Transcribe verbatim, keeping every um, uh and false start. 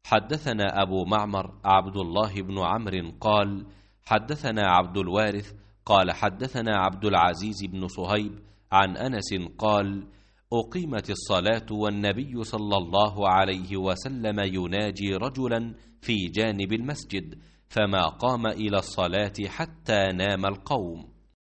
حدثنا أبو معمر عبد الله بن عمرو قال حدثنا عبد الوارث قال حدثنا عبد العزيز بن صهيب عن أنس قال أقيمت الصلاة والنبي صلى الله عليه وسلم يناجي رجلا في جانب المسجد، فما قام إلى الصلاة حتى نام القوم.